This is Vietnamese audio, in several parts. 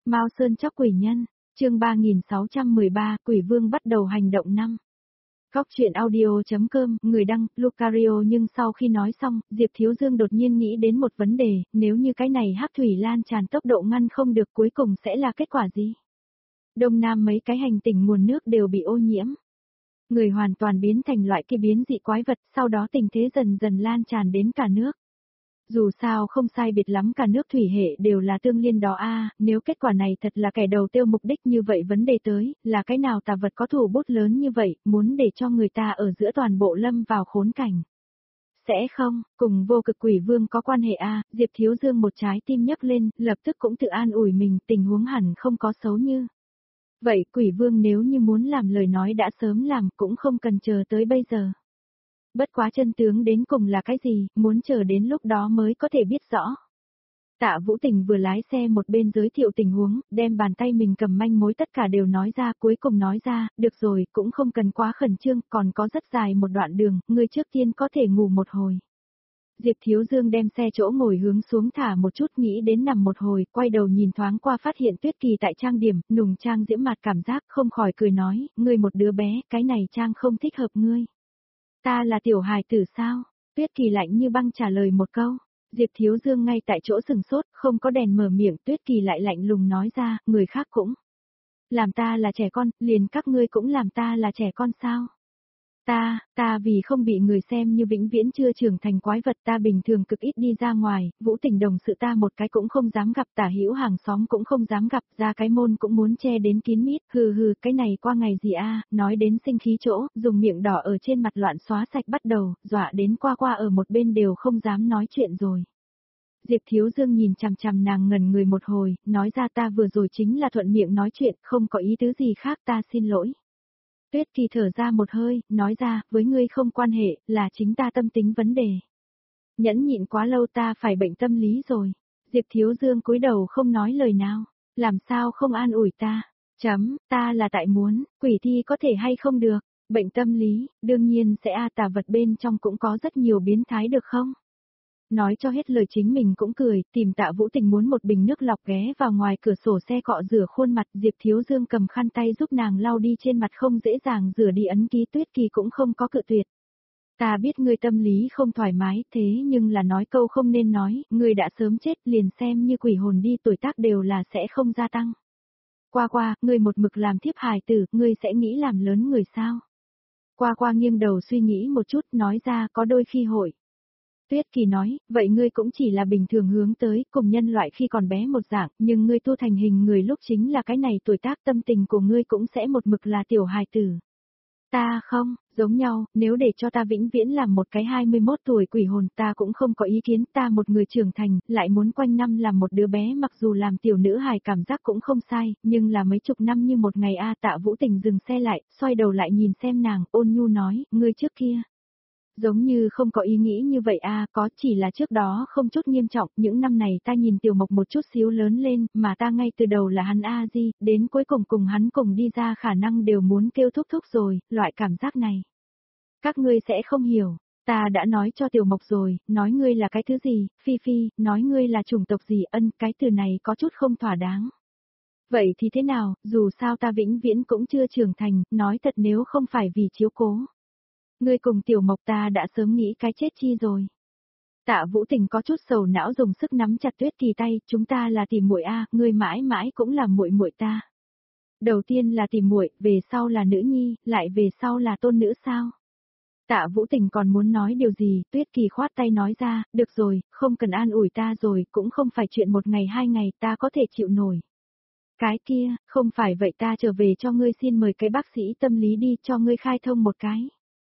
Mao Sơn chóc quỷ nhân, chương 3613, Quỷ Vương bắt đầu hành động năm. Góc chuyện audio.com, người đăng, Lucario. Nhưng sau khi nói xong, Diệp Thiếu Dương đột nhiên nghĩ đến một vấn đề, nếu như cái này hắc thủy lan tràn tốc độ ngăn không được cuối cùng sẽ là kết quả gì? Đông Nam mấy cái hành tinh nguồn nước đều bị ô nhiễm. Người hoàn toàn biến thành loại kỳ biến dị quái vật, sau đó tình thế dần dần lan tràn đến cả nước. Dù sao không sai biệt lắm cả nước thủy hệ đều là tương liên đó nếu kết quả này thật là kẻ đầu tiêu mục đích như vậy vấn đề tới, là cái nào tà vật có thủ bút lớn như vậy, muốn để cho người ta ở giữa toàn bộ lâm vào khốn cảnh. Sẽ không, cùng vô cực quỷ vương có quan hệ Diệp Thiếu Dương một trái tim nhấc lên, lập tức cũng tự an ủi mình, tình huống hẳn không có xấu như. Vậy quỷ vương nếu như muốn làm lời nói đã sớm làm, cũng không cần chờ tới bây giờ. Bất quá chân tướng đến cùng là cái gì, muốn chờ đến lúc đó mới có thể biết rõ. Tạ Vũ Tình vừa lái xe một bên giới thiệu tình huống, đem bàn tay mình cầm manh mối tất cả đều nói ra, cuối cùng nói ra, được rồi, cũng không cần quá khẩn trương, còn có rất dài một đoạn đường, ngươi trước tiên có thể ngủ một hồi. Diệp Thiếu Dương đem xe chỗ ngồi hướng xuống thả một chút, nghĩ đến nằm một hồi, quay đầu nhìn thoáng qua phát hiện Tuyết Kỳ tại trang điểm, nùng trang diễm mặt cảm giác, không khỏi cười nói, ngươi một đứa bé, cái này trang không thích hợp ngươi. Ta là tiểu hài tử sao? Tuyết Kỳ lạnh như băng trả lời một câu. Diệp Thiếu Dương ngay tại chỗ sừng sốt, không có đèn mở miệng, Tuyết Kỳ lại lạnh lùng nói ra, người khác cũng làm ta là trẻ con, liền các ngươi cũng làm ta là trẻ con sao? Ta vì không bị người xem như vĩnh viễn chưa trưởng thành quái vật, ta bình thường cực ít đi ra ngoài, Vũ Tình đồng sự ta một cái cũng không dám gặp, Tả Hữu hàng xóm cũng không dám gặp, ra cái môn cũng muốn che đến kín mít, hừ, cái này qua ngày gì nói đến sinh khí chỗ, dùng miệng đỏ ở trên mặt loạn xóa sạch bắt đầu, dọa đến qua ở một bên đều không dám nói chuyện rồi. Diệp Thiếu Dương nhìn chằm chằm nàng ngẩn người một hồi, nói ra ta vừa rồi chính là thuận miệng nói chuyện, không có ý tứ gì khác, ta xin lỗi. Tuyết Kỳ thở ra một hơi, nói ra, với ngươi không quan hệ, là chính ta tâm tính vấn đề. Nhẫn nhịn quá lâu ta phải bệnh tâm lý rồi. Diệp Thiếu Dương cúi đầu không nói lời nào, làm sao không an ủi ta. Ta là tại muốn, quỷ thi có thể hay không được, bệnh tâm lý, đương nhiên sẽ tà vật bên trong cũng có rất nhiều biến thái được không? Nói cho hết lời chính mình cũng cười, tìm Tạ Vũ Tình muốn một bình nước lọc ghé vào ngoài cửa sổ xe cọ rửa khuôn mặt, Diệp Thiếu Dương cầm khăn tay giúp nàng lau đi trên mặt không dễ dàng rửa đi ấn ký. Tuyết Kỳ cũng không có cự tuyệt. Ta biết ngươi tâm lý không thoải mái, thế nhưng là nói câu không nên nói, ngươi đã sớm chết, liền xem như quỷ hồn đi, tuổi tác đều là sẽ không gia tăng. Qua, ngươi một mực làm thiếp hài tử, ngươi sẽ nghĩ làm lớn người sao? Qua nghiêng đầu suy nghĩ một chút, nói ra có đôi khi hội. Tuyết Kỳ nói, vậy ngươi cũng chỉ là bình thường hướng tới, cùng nhân loại khi còn bé một dạng, nhưng ngươi tu thành hình người lúc chính là cái này, tuổi tác tâm tình của ngươi cũng sẽ một mực là tiểu hài tử. Ta không, giống nhau, nếu để cho ta vĩnh viễn làm một cái 21 tuổi quỷ hồn ta cũng không có ý kiến, ta một người trưởng thành, lại muốn quanh năm làm một đứa bé, mặc dù làm tiểu nữ hài cảm giác cũng không sai, nhưng là mấy chục năm như một ngày Tạ Vũ Tình dừng xe lại, xoay đầu lại nhìn xem nàng, ôn nhu nói, ngươi trước kia. Giống như không có ý nghĩ như vậy có, chỉ là trước đó không chút nghiêm trọng, những năm này ta nhìn Tiểu Mộc một chút xíu lớn lên, mà ta ngay từ đầu là hắn Di, đến cuối cùng hắn cùng đi ra khả năng đều muốn kêu thúc thúc rồi, loại cảm giác này. Các ngươi sẽ không hiểu, ta đã nói cho Tiểu Mộc rồi, nói ngươi là cái thứ gì, Phi, nói ngươi là chủng tộc gì, cái từ này có chút không thỏa đáng. Vậy thì thế nào, dù sao ta vĩnh viễn cũng chưa trưởng thành, nói thật nếu không phải vì chiếu cố. Ngươi cùng Tiểu Mộc ta đã sớm nghĩ cái chết chi rồi. Tạ Vũ Tình có chút sầu não dùng sức nắm chặt Tuyết Kỳ tay, chúng ta là tỷ muội ngươi mãi mãi cũng là muội muội ta. Đầu tiên là tỷ muội, về sau là nữ nhi, lại về sau là tôn nữ sao? Tạ Vũ Tình còn muốn nói điều gì, Tuyết Kỳ khoát tay nói ra, được rồi, không cần an ủi ta rồi, cũng không phải chuyện một ngày hai ngày ta có thể chịu nổi. Cái kia, không phải vậy ta trở về cho ngươi xin mời cái bác sĩ tâm lý đi cho ngươi khai thông một cái.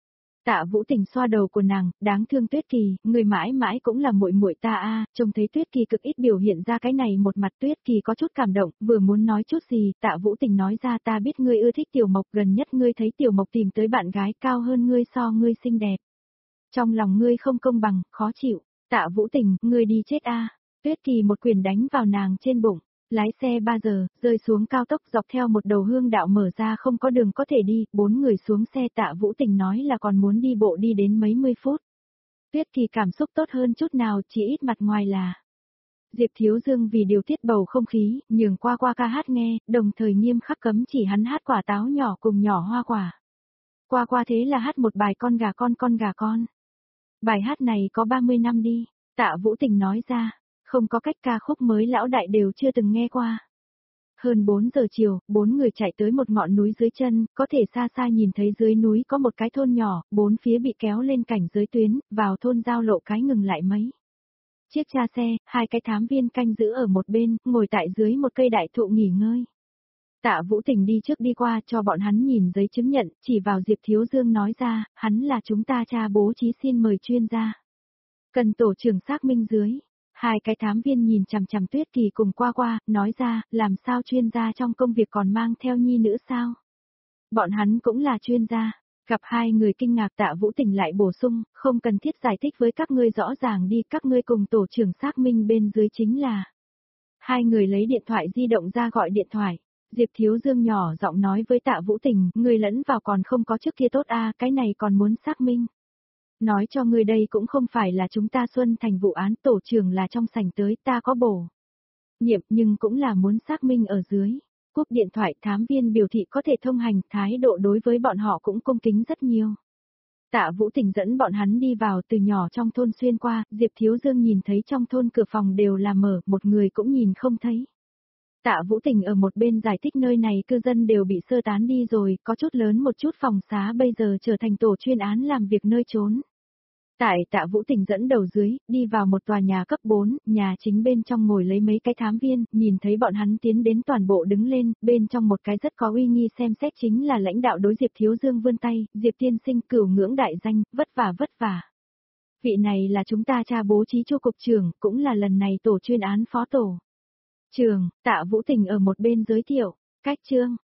Tạ Vũ Tình xoa đầu của nàng, đáng thương Tuyết Kỳ, người mãi mãi cũng là muội muội ta trông thấy Tuyết Kỳ cực ít biểu hiện ra cái này một mặt. Tuyết Kỳ có chút cảm động, vừa muốn nói chút gì, Tạ Vũ Tình nói ra ta biết ngươi ưa thích Tiểu Mộc, gần nhất ngươi thấy Tiểu Mộc tìm tới bạn gái cao hơn ngươi so ngươi xinh đẹp. Trong lòng ngươi không công bằng, khó chịu, Tạ Vũ Tình, ngươi đi chết Tuyết Kỳ một quyền đánh vào nàng trên bụng. Lái xe 3 giờ, rơi xuống cao tốc dọc theo một đầu hương đạo mở ra không có đường có thể đi, 4 người xuống xe. Tạ Vũ Tình nói là còn muốn đi bộ đi đến mấy mươi phút. Tuyết Kỳ cảm xúc tốt hơn chút nào, chỉ ít mặt ngoài là. Diệp Thiếu Dương vì điều tiết bầu không khí, nhường qua ca hát nghe, đồng thời nghiêm khắc cấm chỉ hắn hát quả táo nhỏ cùng nhỏ hoa quả. Qua thế là hát một bài con gà con. Bài hát này có 30 năm đi, Tạ Vũ Tình nói ra, không có cách ca khúc mới lão đại đều chưa từng nghe qua. Hơn 4 giờ chiều, 4 người chạy tới một ngọn núi dưới chân, có thể xa xa nhìn thấy dưới núi có một cái thôn nhỏ, bốn phía bị kéo lên cảnh giới tuyến, vào thôn giao lộ cái ngừng lại mấy. Chiếc cha xe, hai cái thám viên canh giữ ở một bên, ngồi tại dưới một cây đại thụ nghỉ ngơi. Tạ Vũ Tình đi trước đi qua cho bọn hắn nhìn giấy chứng nhận, chỉ vào Diệp Thiếu Dương nói ra, hắn là chúng ta cha bố trí xin mời chuyên gia. Cần tổ trưởng xác minh dưới. Hai cái thám viên nhìn chằm chằm Tuyết Kỳ cùng qua, nói ra, làm sao chuyên gia trong công việc còn mang theo nhi nữ sao? Bọn hắn cũng là chuyên gia. Gặp hai người kinh ngạc Tạ Vũ Tình lại bổ sung, không cần thiết giải thích với các ngươi rõ ràng đi, các ngươi cùng tổ trưởng xác minh bên dưới chính là. Hai người lấy điện thoại di động ra gọi điện thoại. Diệp Thiếu Dương nhỏ giọng nói với Tạ Vũ Tình, người lẫn vào còn không có trước kia tốt a, cái này còn muốn xác minh. Nói cho người đây cũng không phải là chúng ta Xuân Thành vụ án, tổ trưởng là trong sảnh tới, ta có bổ nhiệm nhưng cũng là muốn xác minh ở dưới. Cúp điện thoại, thám viên biểu thị có thể thông hành, thái độ đối với bọn họ cũng cung kính rất nhiều. Tạ Vũ Tình dẫn bọn hắn đi vào, từ nhỏ trong thôn xuyên qua, Diệp Thiếu Dương nhìn thấy trong thôn cửa phòng đều là mở, một người cũng nhìn không thấy. Tạ Vũ Tình ở một bên giải thích nơi này cư dân đều bị sơ tán đi rồi, có chút lớn một chút phòng xá bây giờ trở thành tổ chuyên án làm việc nơi trốn. Tại Tạ Vũ Tình dẫn đầu dưới, đi vào một tòa nhà cấp 4, nhà chính bên trong ngồi lấy mấy cái thám viên, nhìn thấy bọn hắn tiến đến toàn bộ đứng lên, bên trong một cái rất có uy nghi xem xét chính là lãnh đạo đối Diệp Thiếu Dương vươn tay, Diệp tiên sinh cửu ngưỡng đại danh, vất vả. Vị này là chúng ta cha bố trí Chu cục trưởng, cũng là lần này tổ chuyên án phó tổ. Trường, Tạ Vũ Tình ở một bên giới thiệu, cách trương,